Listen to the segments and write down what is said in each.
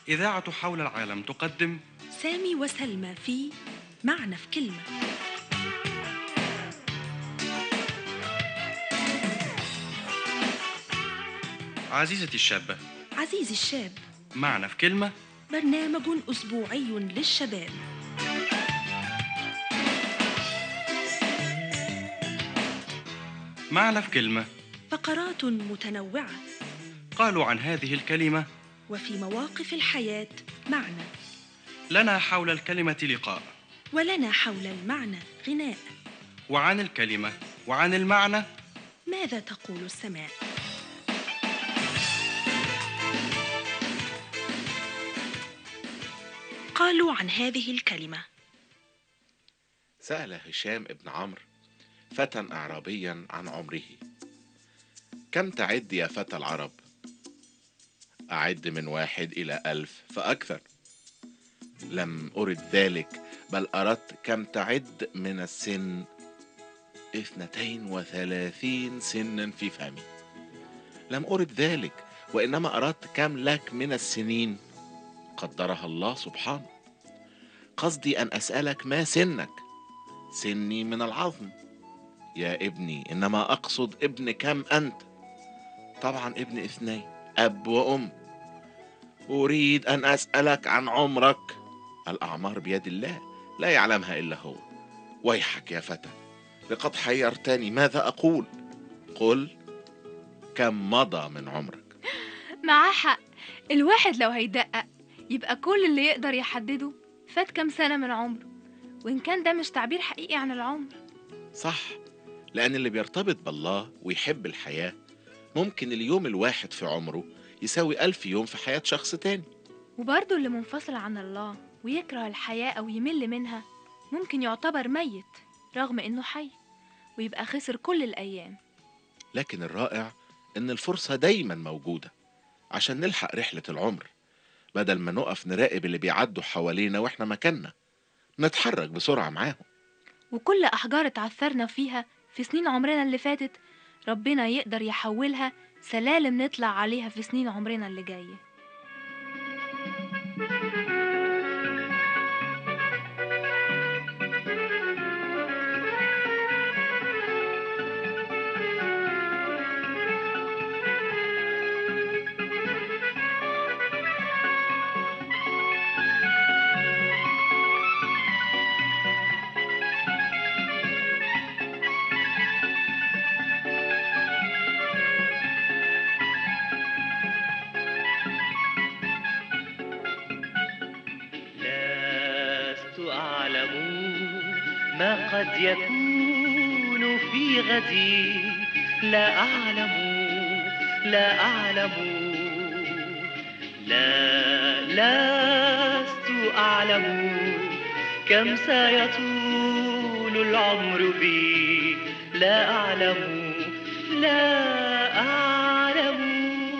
إذاعة حول العالم تقدم سامي وسلمى في معنى في كلمة. عزيزتي الشابة. عزيزي الشاب، معنى في كلمة. برنامج أسبوعي للشباب. معنى في كلمة. فقرات متنوعة، قالوا عن هذه الكلمة: وفي مواقف الحياة معنى، لنا حول الكلمة لقاء، ولنا حول المعنى غناء. وعن الكلمة وعن المعنى ماذا تقول السماء؟ قالوا عن هذه الكلمة: سأل هشام ابن عمرو فتى أعرابيا عن عمره: كم تعد يا فتى العرب؟ أعد من 1 إلى 1000 فأكثر. لم أرد ذلك، بل أردت كم تعد من السن 32 سنا في فمي. لم أرد ذلك، وإنما أردت كم لك من السنين قدرها الله سبحانه. قصدي أن أسألك ما سنك؟ سني من العظم يا ابني، إنما أقصد ابن كم أنت؟ طبعا ابن 2، أب وأم. أريد أن أسألك عن عمرك. الأعمار بيد الله، لا يعلمها إلا هو. ويحك يا فتى، لقد حيرتني، ماذا أقول؟ قل كم مضى من عمرك. معاه حق. الواحد لو هيدقق يبقى كل اللي يقدر يحدده فات كام سنة من عمره، وإن كان ده مش تعبير حقيقي عن العمر. صح، لأن اللي بيرتبط بالله ويحب الحياة ممكن اليوم الواحد في عمره يساوي 1000 يوم في حياة شخص تاني. وبرضه اللي منفصل عن الله ويكره الحياة أو يمل منها ممكن يعتبر ميت رغم إنه حي، ويبقى خسر كل الأيام. لكن الرائع إن الفرصة دايما موجودة عشان نلحق رحلة العمر، بدل ما نقف نراقب اللي بيعدوا حوالينا وإحنا مكاننا، نتحرك بسرعة معاهم. وكل أحجار اتعثرنا فيها في سنين عمرنا اللي فاتت ربنا يقدر يحولها سلالم نطلع عليها في سنين عمرنا اللي جاية. لست أعلم ما قد يكون في غدي. لا أعلم، لا أعلم، لا لست أعلم كم سيطول العمر بي. لا أعلم، لا أعلم،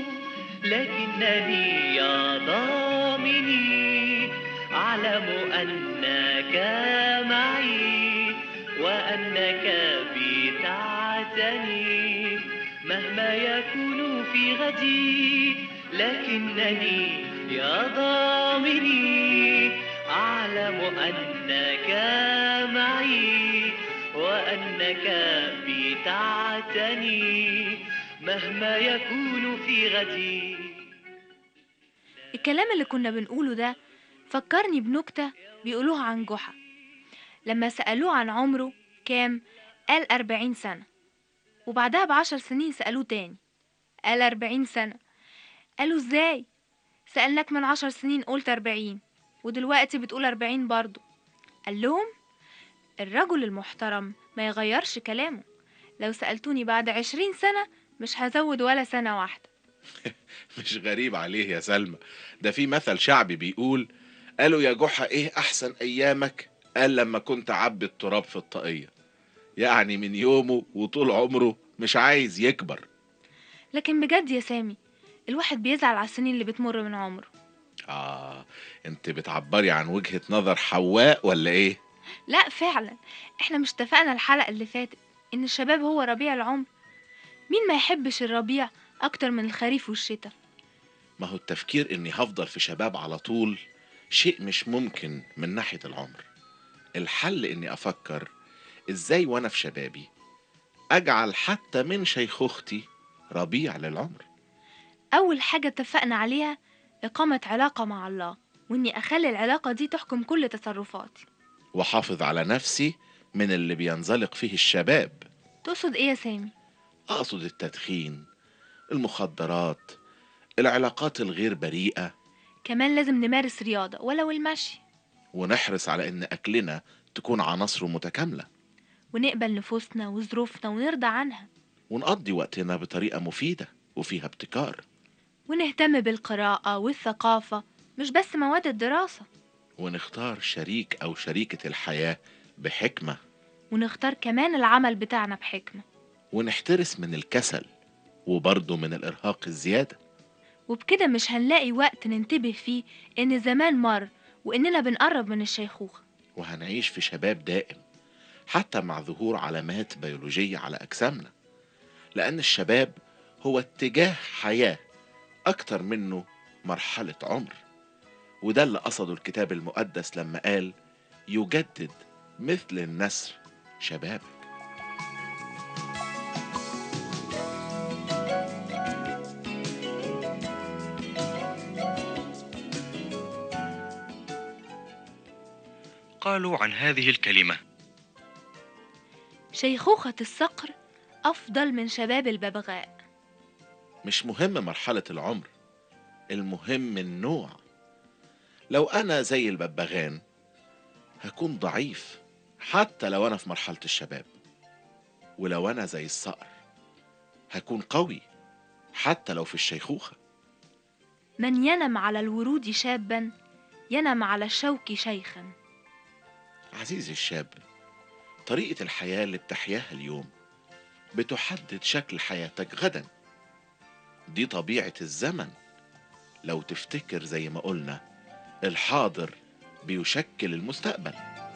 لكنني يا ضامني أعلم أنك معي وأنك بي تعتني مهما يكون في غدي. لكنني يا ضامني أعلم أنك معي وأنك بي تعتني مهما يكون في غدي. الكلام اللي كنا بنقوله ده فكرني بنكتة بيقولوها عن جحا. لما سألوه عن عمره كام قال 40 سنة، وبعدها ب10 سنين سألوه تاني قال 40 سنة. قالوا ازاي؟ سألناك من 10 سنين قلت 40 ودلوقتي بتقول 40 برضو. قال لهم الرجل المحترم ما يغيرش كلامه. لو سألتوني بعد 20 سنة مش هزود ولا سنة واحدة. مش غريب عليه يا سلمى، ده في مثل شعبي بيقول: قالوا يا جحا ايه احسن ايامك؟ قال لما كنت عبي التراب في الطاقية. يعني من يومه وطول عمره مش عايز يكبر. لكن بجد يا سامي الواحد بيزعل على السنين اللي بتمر من عمره. انت بتعبري عن وجهة نظر حواء ولا ايه؟ لا فعلا، احنا مش اتفقنا الحلقة اللي فاتت ان الشباب هو ربيع العمر؟ مين ما يحبش الربيع اكتر من الخريف والشتاء؟ ما هو التفكير إني هفضل في شباب على طول شيء مش ممكن من ناحية العمر. الحل إني أفكر إزاي وأنا في شبابي أجعل حتى من شيخوختي ربيع للعمر. أول حاجة اتفقنا عليها إقامة علاقة مع الله، وإني أخلي العلاقة دي تحكم كل تصرفاتي. وحافظ على نفسي من اللي بينزلق فيه الشباب. تقصد إيه يا سامي؟ أقصد التدخين، المخدرات، العلاقات الغير بريئة، كمان لازم نمارس رياضة ولو المشي، ونحرص على إن أكلنا تكون عناصره متكاملة، ونقبل نفوسنا وظروفنا ونرضى عنها، ونقضي وقتنا بطريقة مفيدة وفيها ابتكار، ونهتم بالقراءة والثقافة مش بس مواد الدراسة، ونختار شريك أو شريكة الحياة بحكمة، ونختار كمان العمل بتاعنا بحكمة. ونحترس من الكسل وبرضه من الإرهاق الزيادة. وبكده مش هنلاقي وقت ننتبه فيه إن الزمان مر وإننا بنقرب من الشيخوخة. وهنعيش في شباب دائم حتى مع ظهور علامات بيولوجية على أجسامنا، لأن الشباب هو اتجاه حياة أكتر منه مرحلة عمر. وده اللي قصده الكتاب المقدس لما قال يجدد مثل النسر شبابك. قالوا عن هذه الكلمة: شيخوخة الصقر أفضل من شباب الببغاء. مش مهم مرحلة العمر، المهم النوع. لو أنا زي الببغان هكون ضعيف حتى لو أنا في مرحلة الشباب، ولو أنا زي الصقر هكون قوي حتى لو في الشيخوخة. من ينم على الورود شابا ينم على الشوك شيخا. عزيزي الشاب، طريقة الحياة اللي بتحياها اليوم بتحدد شكل حياتك غدا. دي طبيعة الزمن. لو تفتكر زي ما قلنا، الحاضر بيشكل المستقبل.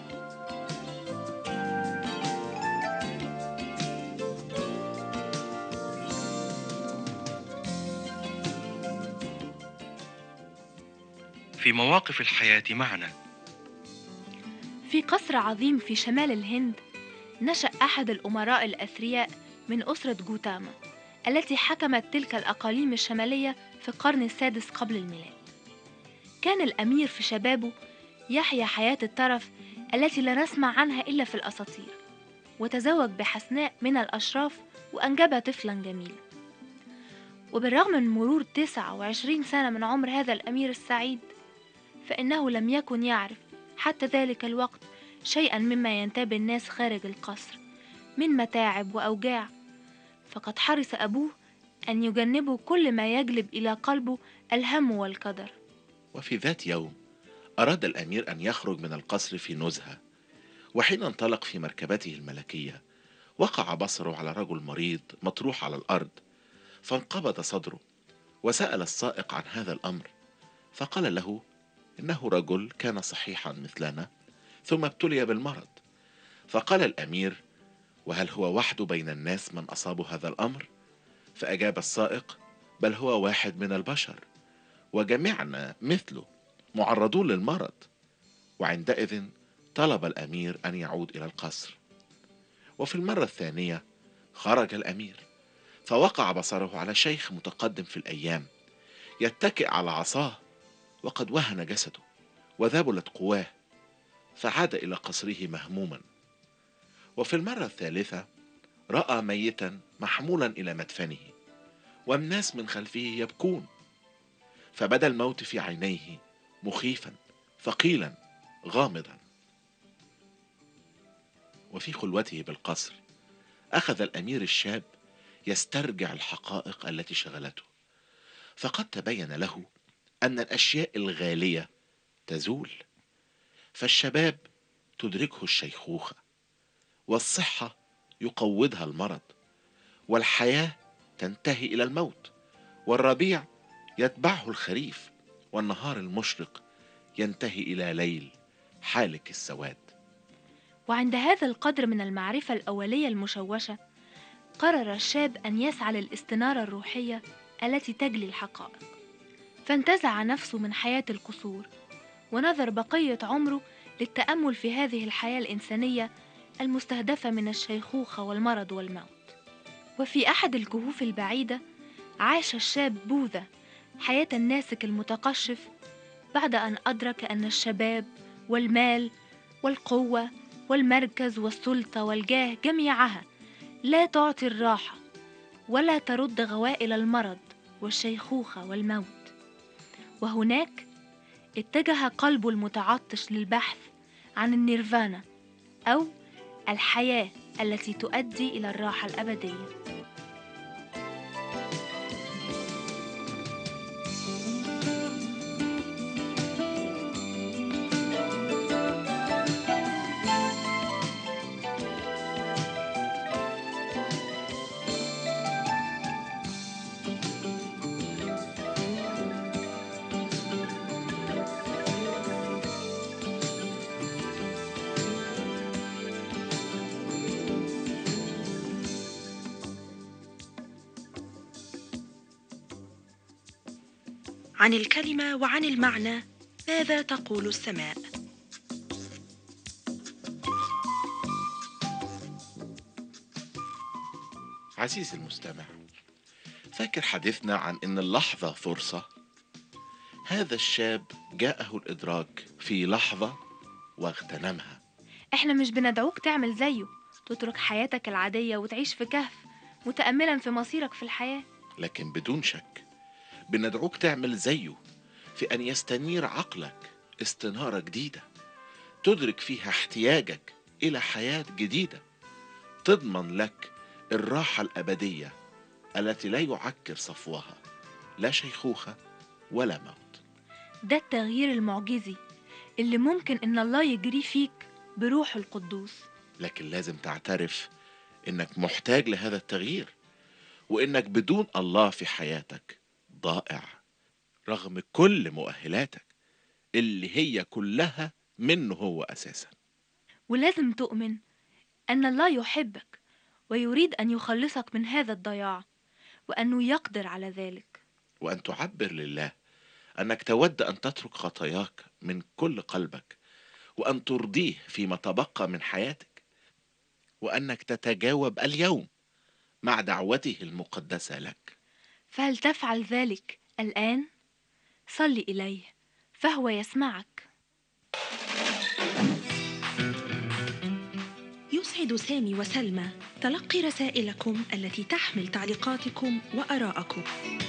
في مواقف الحياة معنا. في قصر عظيم في شمال الهند نشأ أحد الأمراء الأثرياء من أسرة جوتاما التي حكمت تلك الأقاليم الشمالية في القرن السادس قبل الميلاد. كان الأمير في شبابه يحيا حياة الترف التي لا نسمع عنها إلا في الأساطير، وتزوج بحسناء من الأشراف وأنجب طفلا جميلا. وبالرغم من مرور 29 سنة من عمر هذا الأمير السعيد، فإنه لم يكن يعرف حتى ذلك الوقت شيئا مما ينتاب الناس خارج القصر من متاعب وأوجاع، فقد حرص أبوه أن يجنبه كل ما يجلب إلى قلبه الهم والقدر. وفي ذات يوم أراد الأمير أن يخرج من القصر في نزهة، وحين انطلق في مركبته الملكية وقع بصره على رجل مريض مطروح على الأرض، فانقبض صدره وسأل السائق عن هذا الأمر، فقال له إنه رجل كان صحيحا مثلنا ثم ابتلي بالمرض. فقال الأمير: وهل هو وحده بين الناس من أصابه هذا الأمر؟ فأجاب السائق: بل هو واحد من البشر، وجميعنا مثله معرضون للمرض. وعندئذ طلب الأمير أن يعود إلى القصر. وفي المرة الثانية خرج الأمير، فوقع بصره على شيخ متقدم في الأيام يتكئ على عصاه وقد وهن جسده وذبلت قواه، فعاد إلى قصره مهموما. وفي المرة الثالثة رأى ميتا محمولا إلى مدفنه، والناس من خلفه يبكون، فبدا الموت في عينيه مخيفا ثقيلا غامضا. وفي خلوته بالقصر أخذ الأمير الشاب يسترجع الحقائق التي شغلته، فقد تبين له أن الأشياء الغالية تزول، فالشباب تدركه الشيخوخة، والصحة يقوضها المرض، والحياة تنتهي إلى الموت، والربيع يتبعه الخريف، والنهار المشرق ينتهي إلى ليل حالك السواد. وعند هذا القدر من المعرفة الأولية المشوشة، قرر الشاب أن يسعى للاستنارة الروحية التي تجلي الحقائق. فانتزع نفسه من حياة القصور، ونظر بقية عمره للتأمل في هذه الحياة الإنسانية المستهدفة من الشيخوخة والمرض والموت. وفي أحد الكهوف البعيدة عاش الشاب بوذا حياة الناسك المتقشف، بعد أن أدرك أن الشباب والمال والقوة والمركز والسلطة والجاه جميعها لا تعطي الراحة ولا ترد غوائل المرض والشيخوخة والموت. وهناك اتجه قلبه المتعطش للبحث عن النيرفانا، أو الحياة التي تؤدي إلى الراحة الأبدية. عن الكلمة وعن المعنى ماذا تقول السماء؟ عزيزي المستمع، فاكر حديثنا عن إن اللحظة فرصة؟ هذا الشاب جاءه الإدراك في لحظة واغتنمها. احنا مش بندعوك تعمل زيه، تترك حياتك العادية وتعيش في كهف متأملا في مصيرك في الحياة، لكن بدون شك بندعوك تعمل زيه في أن يستنير عقلك استنارة جديدة تدرك فيها احتياجك إلى حياة جديدة تضمن لك الراحة الأبدية التي لا يعكر صفوها لا شيخوخة ولا موت. ده التغيير المعجزي اللي ممكن إن الله يجري فيك بروح القدوس. لكن لازم تعترف إنك محتاج لهذا التغيير، وإنك بدون الله في حياتك ضائع رغم كل مؤهلاتك اللي هي كلها منه هو أساسا. ولازم تؤمن أن الله يحبك ويريد أن يخلصك من هذا الضياع، وأنه يقدر على ذلك، وأن تعبر لله أنك تود أن تترك خطاياك من كل قلبك وأن ترضيه فيما تبقى من حياتك، وأنك تتجاوب اليوم مع دعوته المقدسة لك. فهل تفعل ذلك الآن؟ صل إليه فهو يسمعك. يسعد سامي وسلمى تلقي رسائلكم التي تحمل تعليقاتكم وآراءكم.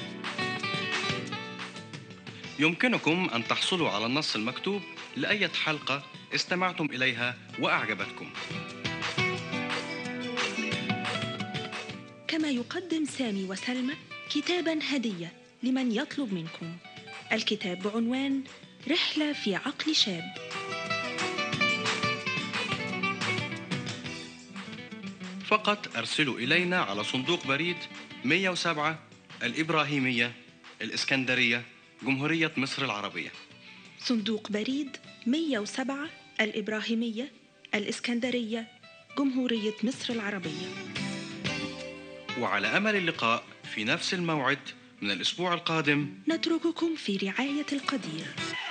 يمكنكم أن تحصلوا على النص المكتوب لأية حلقة استمعتم إليها وأعجبتكم. كما يقدم سامي وسلمى كتاباً هدية لمن يطلب منكم. الكتاب بعنوان رحلة في عقل شاب. فقط أرسلوا إلينا على صندوق بريد 107 الإبراهيمية، الإسكندرية، جمهورية مصر العربية. صندوق بريد 107 الإبراهيمية، الإسكندرية، جمهورية مصر العربية. وعلى أمل اللقاء في نفس الموعد من الأسبوع القادم. نترككم في رعاية القدير.